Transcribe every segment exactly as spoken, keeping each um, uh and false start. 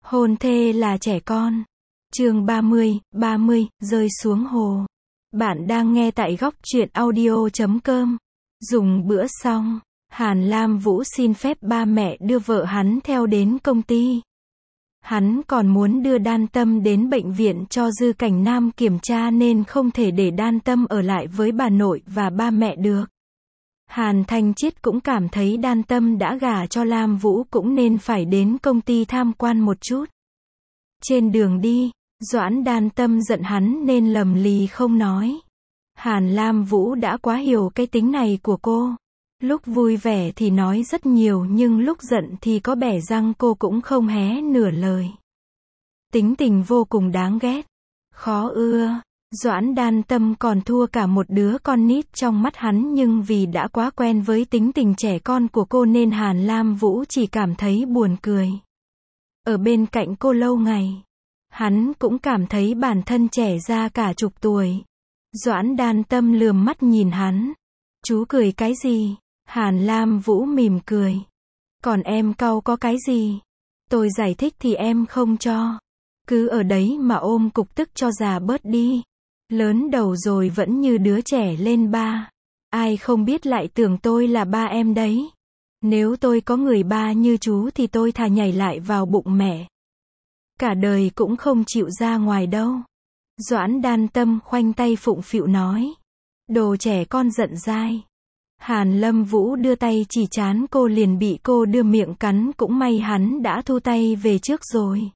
Hôn thê là trẻ con. Chương ba mươi, ba mươi, rơi xuống hồ. Bạn đang nghe tại góc truyện audio chấm com. Dùng bữa xong, Hàn Lam Vũ xin phép ba mẹ đưa vợ hắn theo đến công ty. Hắn còn muốn đưa Đan Tâm đến bệnh viện cho Dư Cảnh Nam kiểm tra nên không thể để Đan Tâm ở lại với bà nội và ba mẹ được. Hàn Thanh Chiết cũng cảm thấy Đan Tâm đã gả cho Lam Vũ cũng nên phải đến công ty tham quan một chút. Trên đường đi, Doãn Đan Tâm giận hắn nên lầm lì không nói. Hàn Lam Vũ đã quá hiểu cái tính này của cô. Lúc vui vẻ thì nói rất nhiều nhưng lúc giận thì có bẻ răng cô cũng không hé nửa lời. Tính tình vô cùng đáng ghét. Khó ưa. Doãn Đan Tâm còn thua cả một đứa con nít trong mắt hắn nhưng vì đã quá quen với tính tình trẻ con của cô nên Hàn Lam Vũ chỉ cảm thấy buồn cười. Ở bên cạnh cô lâu ngày, hắn cũng cảm thấy bản thân trẻ ra cả chục tuổi. Doãn Đan Tâm lườm mắt nhìn hắn. Chú cười cái gì? Hàn Lam Vũ mỉm cười. Còn em cau có cái gì? Tôi giải thích thì em không cho. Cứ ở đấy mà ôm cục tức cho già bớt đi. Lớn đầu rồi vẫn như đứa trẻ lên ba. Ai không biết lại tưởng tôi là ba em đấy. Nếu tôi có người ba như chú thì tôi thà nhảy lại vào bụng mẹ. Cả đời cũng không chịu ra ngoài đâu. Doãn Đan Tâm khoanh tay phụng phịu nói. Đồ trẻ con giận dai. Hàn Lâm Vũ đưa tay chỉ trán cô liền bị cô đưa miệng cắn, cũng may hắn đã thu tay về trước rồi.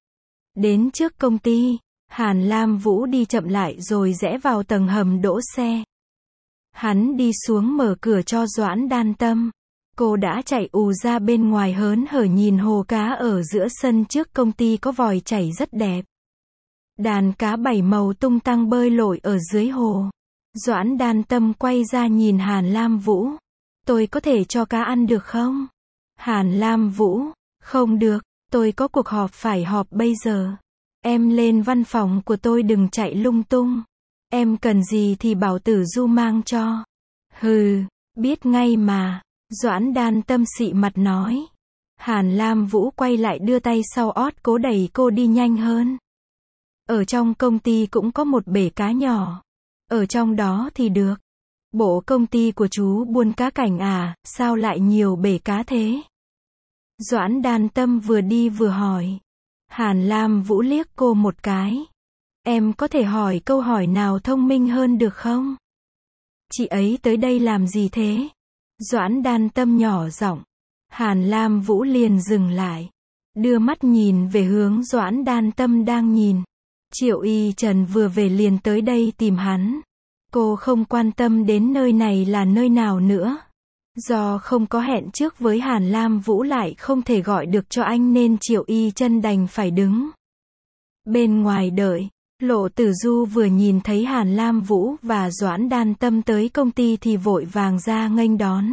Đến trước công ty, Hàn Lam Vũ đi chậm lại rồi rẽ vào tầng hầm đỗ xe. Hắn đi xuống mở cửa cho Doãn Đan Tâm. Cô đã chạy ù ra bên ngoài hớn hở nhìn hồ cá ở giữa sân trước công ty có vòi chảy rất đẹp. Đàn cá bảy màu tung tăng bơi lội ở dưới hồ. Doãn Đan Tâm quay ra nhìn Hàn Lam Vũ. Tôi có thể cho cá ăn được không? Hàn Lam Vũ. Không được, tôi có cuộc họp phải họp bây giờ. Em lên văn phòng của tôi đừng chạy lung tung. Em cần gì thì bảo Tử Du mang cho. Hừ, biết ngay mà. Doãn Đan Tâm xị mặt nói. Hàn Lam Vũ quay lại đưa tay sau ót cố đẩy cô đi nhanh hơn. Ở trong công ty cũng có một bể cá nhỏ. Ở trong đó thì được. Bộ công ty của chú buôn cá cảnh à, sao lại nhiều bể cá thế? Doãn Đan Tâm vừa đi vừa hỏi. Hàn Lam Vũ liếc cô một cái. Em có thể hỏi câu hỏi nào thông minh hơn được không? Chị ấy tới đây làm gì thế? Doãn Đan Tâm nhỏ giọng. Hàn Lam Vũ liền dừng lại. Đưa mắt nhìn về hướng Doãn Đan Tâm đang nhìn. Triệu Y Trần vừa về liền tới đây tìm hắn. Cô không quan tâm đến nơi này là nơi nào nữa. Do không có hẹn trước với Hàn Lam Vũ lại không thể gọi được cho anh nên Triệu Y Trần đành phải đứng bên ngoài đợi. Lộ Tử Du vừa nhìn thấy Hàn Lam Vũ và Doãn Đan Tâm tới công ty thì vội vàng ra nghênh đón.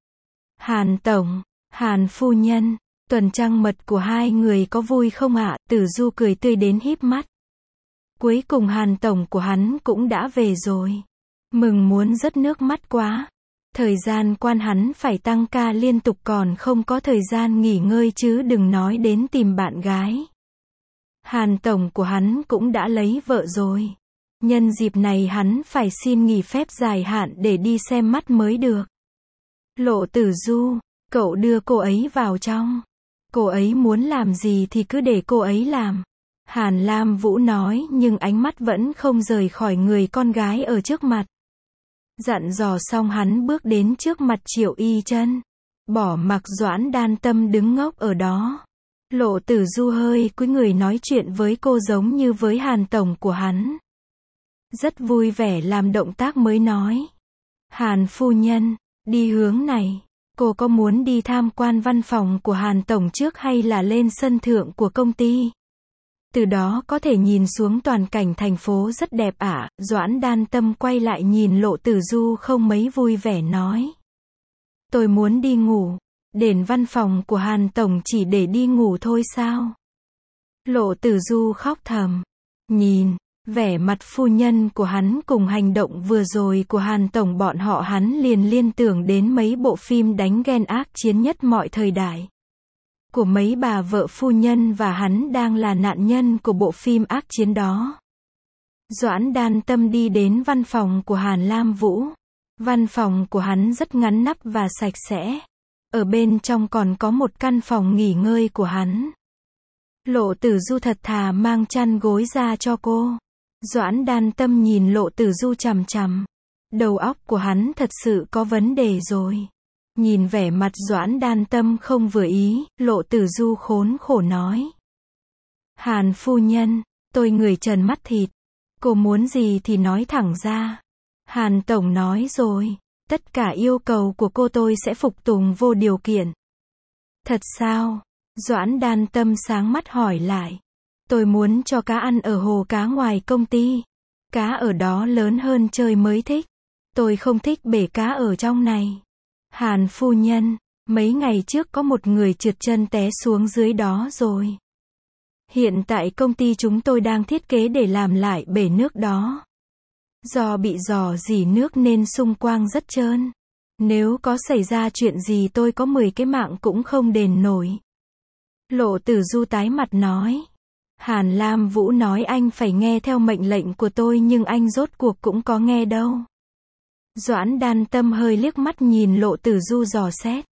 Hàn Tổng, Hàn Phu Nhân, tuần trăng mật của hai người có vui không ạ? Tử Du cười tươi đến híp mắt. Cuối cùng Hàn Tổng của hắn cũng đã về rồi. Mừng muốn rớt nước mắt quá. Thời gian quan hắn phải tăng ca liên tục còn không có thời gian nghỉ ngơi chứ đừng nói đến tìm bạn gái. Hàn Tổng của hắn cũng đã lấy vợ rồi. Nhân dịp này hắn phải xin nghỉ phép dài hạn để đi xem mắt mới được. Lộ Tử Du, cậu đưa cô ấy vào trong. Cô ấy muốn làm gì thì cứ để cô ấy làm. Hàn Lam Vũ nói nhưng ánh mắt vẫn không rời khỏi người con gái ở trước mặt. Dặn dò xong hắn bước đến trước mặt Triệu Y Trân. Bỏ mặc Doãn Đan Tâm đứng ngốc ở đó. Lộ Tử Du hơi cúi người nói chuyện với cô giống như với Hàn Tổng của hắn. Rất vui vẻ làm động tác mới nói. Hàn Phu Nhân, đi hướng này. Cô có muốn đi tham quan văn phòng của Hàn Tổng trước hay là lên sân thượng của công ty? Từ đó có thể nhìn xuống toàn cảnh thành phố rất đẹp ạ. À? Doãn Đan Tâm quay lại nhìn Lộ Tử Du không mấy vui vẻ nói. Tôi muốn đi ngủ. Đến văn phòng của Hàn Tổng chỉ để đi ngủ thôi sao? Lộ Tử Du khóc thầm. Nhìn vẻ mặt phu nhân của hắn cùng hành động vừa rồi của Hàn Tổng bọn họ hắn liền liên tưởng đến mấy bộ phim đánh ghen ác chiến nhất mọi thời đại. của mấy bà vợ phu nhân và hắn đang là nạn nhân của bộ phim ác chiến đó. Doãn Đan Tâm đi đến văn phòng của Hàn Lam Vũ. Văn phòng của hắn rất ngăn nắp và sạch sẽ. Ở bên trong còn có một căn phòng nghỉ ngơi của hắn. Lộ Tử Du thật thà mang chăn gối ra cho cô. Doãn Đan Tâm nhìn Lộ Tử Du chằm chằm. Đầu óc của hắn thật sự có vấn đề rồi. Nhìn vẻ mặt Doãn Đan Tâm không vừa ý, Lộ Tử Du khốn khổ nói. Hàn phu nhân, tôi người trần mắt thịt. Cô muốn gì thì nói thẳng ra. Hàn Tổng nói rồi, tất cả yêu cầu của cô tôi sẽ phục tùng vô điều kiện. Thật sao? Doãn Đan Tâm sáng mắt hỏi lại. Tôi muốn cho cá ăn ở hồ cá ngoài công ty. Cá ở đó lớn hơn chơi mới thích. Tôi không thích bể cá ở trong này. Hàn phu nhân, mấy ngày trước có một người trượt chân té xuống dưới đó rồi. Hiện tại công ty chúng tôi đang thiết kế để làm lại bể nước đó. Do bị rò rỉ nước nên xung quanh rất trơn. Nếu có xảy ra chuyện gì tôi có mười cái mạng cũng không đền nổi. Lộ Tử Du tái mặt nói. Hàn Lam Vũ nói anh phải nghe theo mệnh lệnh của tôi nhưng anh rốt cuộc cũng có nghe đâu. Doãn Đan Tâm hơi liếc mắt nhìn Lộ Tử Du dò xét.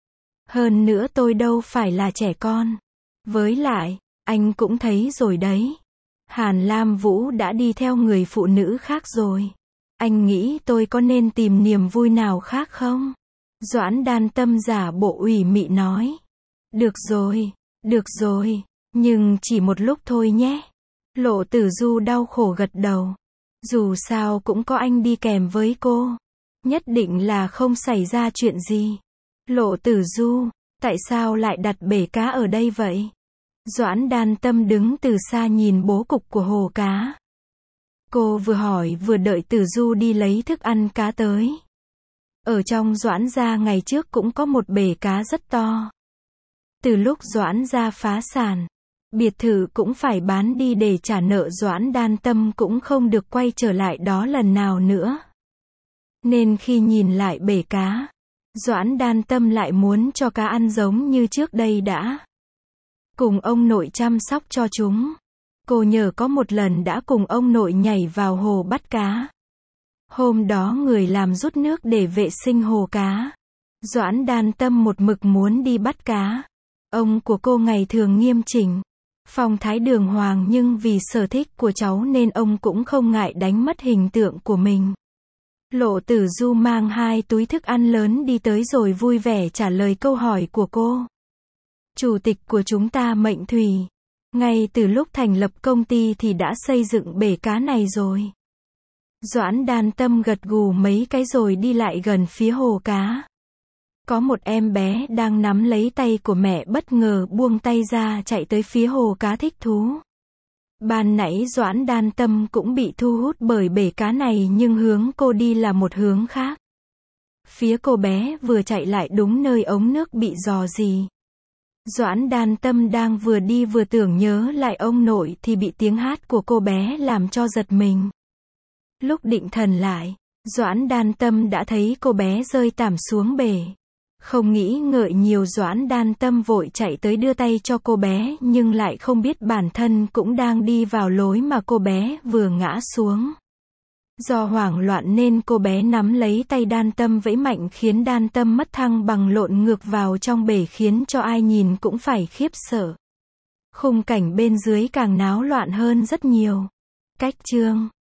Hơn nữa tôi đâu phải là trẻ con. Với lại, anh cũng thấy rồi đấy. Hàn Lam Vũ đã đi theo người phụ nữ khác rồi. Anh nghĩ tôi có nên tìm niềm vui nào khác không? Doãn Đan Tâm giả bộ ủy mị nói. Được rồi, được rồi, nhưng chỉ một lúc thôi nhé. Lộ Tử Du đau khổ gật đầu. Dù sao cũng có anh đi kèm với cô. Nhất định là không xảy ra chuyện gì. Lộ Tử Du, tại sao lại đặt bể cá ở đây vậy? Doãn Đan Tâm đứng từ xa nhìn bố cục của hồ cá. Cô vừa hỏi vừa đợi Tử Du đi lấy thức ăn cá tới. Ở trong Doãn gia ngày trước cũng có một bể cá rất to. Từ lúc Doãn gia phá sản, biệt thự cũng phải bán đi để trả nợ, Doãn Đan Tâm cũng không được quay trở lại đó lần nào nữa. Nên khi nhìn lại bể cá, Doãn Đan Tâm lại muốn cho cá ăn giống như trước đây đã. Cùng ông nội chăm sóc cho chúng. Cô nhớ có một lần đã cùng ông nội nhảy vào hồ bắt cá. Hôm đó người làm rút nước để vệ sinh hồ cá. Doãn Đan Tâm một mực muốn đi bắt cá. Ông của cô ngày thường nghiêm chỉnh, phong thái đường hoàng, nhưng vì sở thích của cháu nên ông cũng không ngại đánh mất hình tượng của mình. Lộ Tử Du mang hai túi thức ăn lớn đi tới rồi vui vẻ trả lời câu hỏi của cô. Chủ tịch của chúng ta Mệnh Thủy, ngay từ lúc thành lập công ty thì đã xây dựng bể cá này rồi. Doãn Đan Tâm gật gù mấy cái rồi đi lại gần phía hồ cá. Có một em bé đang nắm lấy tay của mẹ bất ngờ buông tay ra chạy tới phía hồ cá thích thú. Ban nãy Doãn Đan Tâm cũng bị thu hút bởi bể cá này nhưng hướng cô đi là một hướng khác. Phía cô bé vừa chạy lại đúng nơi ống nước bị rò rỉ. Doãn Đan Tâm đang vừa đi vừa tưởng nhớ lại ông nội thì bị tiếng hát của cô bé làm cho giật mình. Lúc định thần lại, Doãn Đan Tâm đã thấy cô bé rơi tảm xuống bể. Không nghĩ ngợi nhiều, Doãn Đan Tâm vội chạy tới đưa tay cho cô bé nhưng lại không biết bản thân cũng đang đi vào lối mà cô bé vừa ngã xuống. Do hoảng loạn nên cô bé nắm lấy tay Đan Tâm vẫy mạnh khiến Đan Tâm mất thăng bằng lộn ngược vào trong bể khiến cho ai nhìn cũng phải khiếp sợ. Khung cảnh bên dưới càng náo loạn hơn rất nhiều. Cách chương